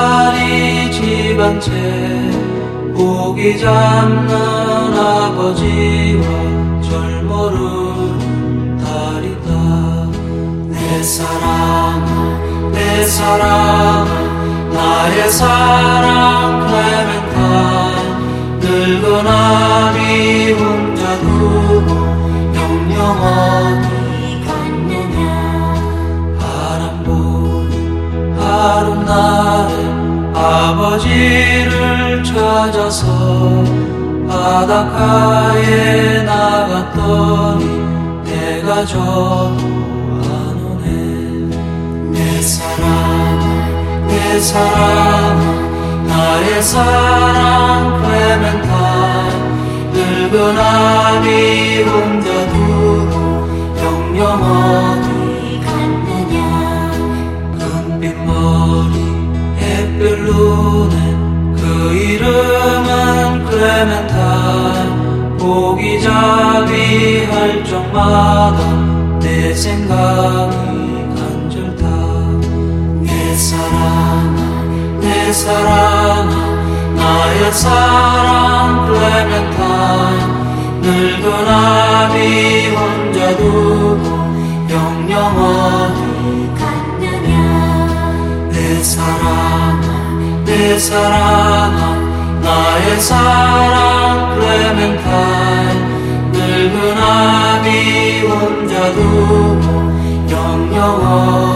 파리 집안채 고기 잡는 아버지와 절 모르는 딸이다. 내 사랑아 내 사랑아 나의 사랑 클레멘타인 늙은 아비 혼자 두고 영영 어디 갔느냐. 바람 부는 하룻날에 아버지를 찾아서 바닷가에 나갔더니 해가 져도 안 오네. 내 사랑아 내 사랑아 나의 사랑 클레멘타인 늙은 아비 혼자 두고 영영 어디 갔느냐. 금빛 머리 햇빛 눈에 그 이름은 클레멘타인. 고기잡이 할 적마다 내 생각이 간절다. 내 사랑아 내 사랑아 나의 사랑 클레멘타인 늙은 아비 혼자 두고 영영 어디 갔느냐. 내 사랑아 내 사랑아 나의 사랑 클레멘타인 늙은 아비 혼자 두고 영영 어디